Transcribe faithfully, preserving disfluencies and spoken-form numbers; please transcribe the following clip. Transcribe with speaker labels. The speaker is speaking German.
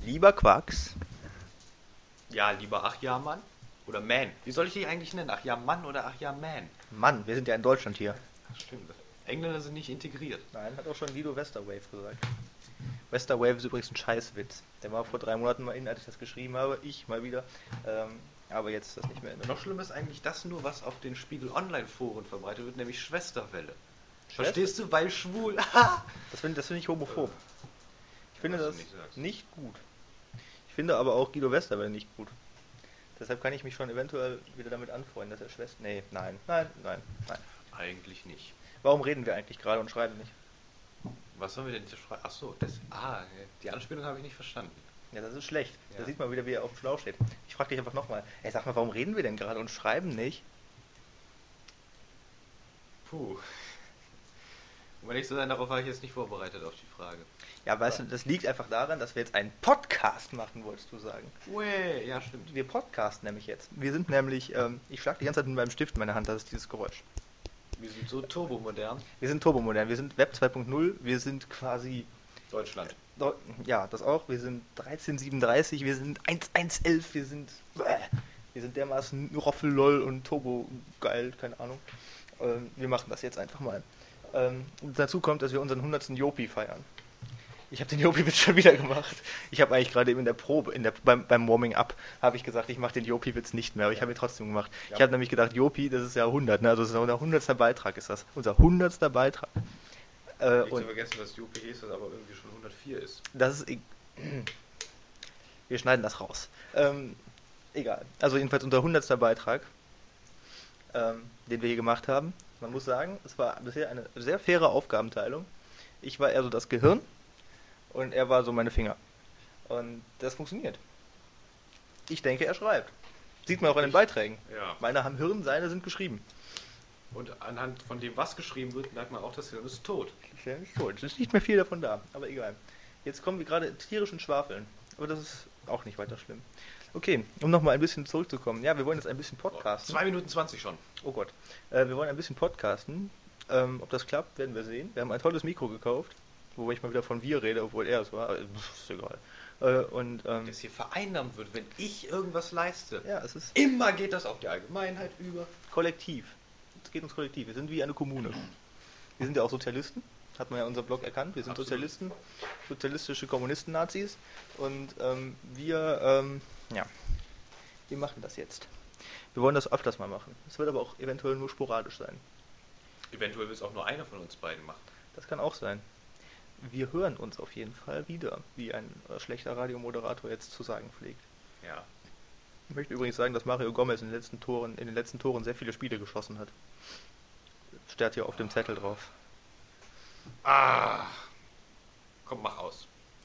Speaker 1: Lieber Quacks.
Speaker 2: Ja, lieber Ach ja Mann oder Man. Wie soll ich dich eigentlich nennen? Ach ja Mann oder Ach ja Man?
Speaker 1: Mann, wir sind ja in Deutschland hier.
Speaker 2: Ach, stimmt. Engländer sind nicht integriert.
Speaker 1: Nein, hat auch schon Guido Westerwave gesagt. Westerwave ist übrigens ein Scheißwitz. Der war vor drei Monaten mal in, als ich das geschrieben habe. Ich mal wieder. Ähm, aber jetzt ist das nicht mehr in.
Speaker 2: Noch schlimmer ist eigentlich das nur, was auf den Spiegel Online-Foren verbreitet wird, nämlich Schwesterwelle. Verstehst du? Weil schwul.
Speaker 1: das finde das find ich homophob. Ich finde
Speaker 2: Was du
Speaker 1: das
Speaker 2: nicht sagst.
Speaker 1: nicht gut. Ich finde aber auch Guido Westerwelle nicht gut. Deshalb kann ich mich schon eventuell wieder damit anfreunden, dass er Schwester... Nee, nein, nein, nein, nein.
Speaker 2: Eigentlich nicht.
Speaker 1: Warum reden wir eigentlich gerade und schreiben nicht?
Speaker 2: Was sollen wir denn jetzt schreiben? Achso, das. Ah, die Anspielung habe ich nicht verstanden.
Speaker 1: Ja, das ist schlecht.
Speaker 2: Ja.
Speaker 1: Da sieht man wieder, wie er auf dem Schlauch steht. Ich frage dich einfach nochmal. Ey, sag mal, warum reden wir denn gerade und schreiben nicht?
Speaker 2: Puh. Um ehrlich zu sein, darauf war ich jetzt nicht vorbereitet auf die Frage.
Speaker 1: Ja, weißt du, das liegt einfach daran, dass wir jetzt einen Podcast machen, wolltest du sagen.
Speaker 2: Ue, ja, stimmt.
Speaker 1: Wir podcasten nämlich jetzt. Wir sind nämlich, ähm, ich schlage die ganze Zeit mit meinem Stift in meine Hand, das ist dieses Geräusch.
Speaker 2: Wir sind so turbomodern.
Speaker 1: Wir sind turbomodern, wir sind Web zwei Punkt null, wir sind quasi...
Speaker 2: Deutschland.
Speaker 1: Deu- Ja, das auch. Wir sind dreizehn siebenunddreißig, wir sind eins eins elf, wir sind... Wir sind dermaßen Roffel-Lol und Turbo-geil, keine Ahnung. Ähm, wir machen das jetzt einfach mal. Ähm, dazu kommt, dass wir unseren hundertsten Jopi feiern. Ich habe den Jopi-Witz schon wieder gemacht. Ich habe eigentlich gerade eben in der Probe, in der, beim, beim Warming-up, habe ich gesagt, ich mache den Jopi-Witz nicht mehr, aber ich habe ihn trotzdem gemacht.
Speaker 2: Ja.
Speaker 1: Ich habe nämlich gedacht, Jopi, das ist ja hundert, ne? Also das ist unser hundertster Beitrag ist das. Unser hundertster Beitrag. Äh,
Speaker 2: Nicht
Speaker 1: und
Speaker 2: zu vergessen, dass U P hieß, das aber irgendwie schon hundertvier ist.
Speaker 1: das ist... e- Wir schneiden das raus. Ähm, egal. Also jedenfalls unser hundertster Beitrag, ähm, den wir hier gemacht haben. Man muss sagen, es war bisher eine sehr faire Aufgabenteilung. Ich war eher so das Gehirn und er war so meine Finger. Und das funktioniert. Ich denke, er schreibt. Sieht man auch in den
Speaker 2: Ich-
Speaker 1: Beiträgen.
Speaker 2: Ja.
Speaker 1: Meine haben Hirn, seine sind geschrieben.
Speaker 2: Und anhand von dem, was geschrieben wird, merkt man auch, das Hirn ist tot.
Speaker 1: Ich bin nicht tot. Es ist nicht mehr viel davon da, aber egal. Jetzt kommen wir gerade tierischen Schwafeln. Aber das ist auch nicht weiter schlimm. Okay, um nochmal ein bisschen zurückzukommen. Ja, wir wollen jetzt ein bisschen podcasten.
Speaker 2: zwei Minuten zwanzig schon.
Speaker 1: Oh Gott. Äh, wir wollen ein bisschen podcasten. Ähm, ob das klappt, werden wir sehen. Wir haben ein tolles Mikro gekauft, wo ich mal wieder von wir rede, obwohl er es war. Äh, pff, ist egal. Äh, und, ähm,
Speaker 2: Das hier vereinnahmt wird, wenn ich irgendwas leiste.
Speaker 1: ja, es ist
Speaker 2: Immer geht das auf die Allgemeinheit über.
Speaker 1: kollektiv. Es geht uns kollektiv. Wir sind wie eine Kommune. Wir sind ja auch Sozialisten. Hat man ja unser Blog erkannt. Wir sind
Speaker 2: Absolut.
Speaker 1: Sozialisten, sozialistische Kommunisten-Nazis. Und ähm, wir, ähm, ja, wir machen das jetzt. Wir wollen das öfters mal machen. Es wird aber auch eventuell nur sporadisch sein.
Speaker 2: Eventuell will es auch nur einer von uns beiden machen.
Speaker 1: Das kann auch sein. Wir hören uns auf jeden Fall wieder, wie ein äh, schlechter Radiomoderator jetzt zu sagen pflegt.
Speaker 2: Ja.
Speaker 1: Ich möchte übrigens sagen, dass Mario Gomez in den letzten Toren, in den letzten Toren sehr viele Spiele geschossen hat. Steht hier auf dem Zettel drauf.
Speaker 2: Ah. Komm, mach aus.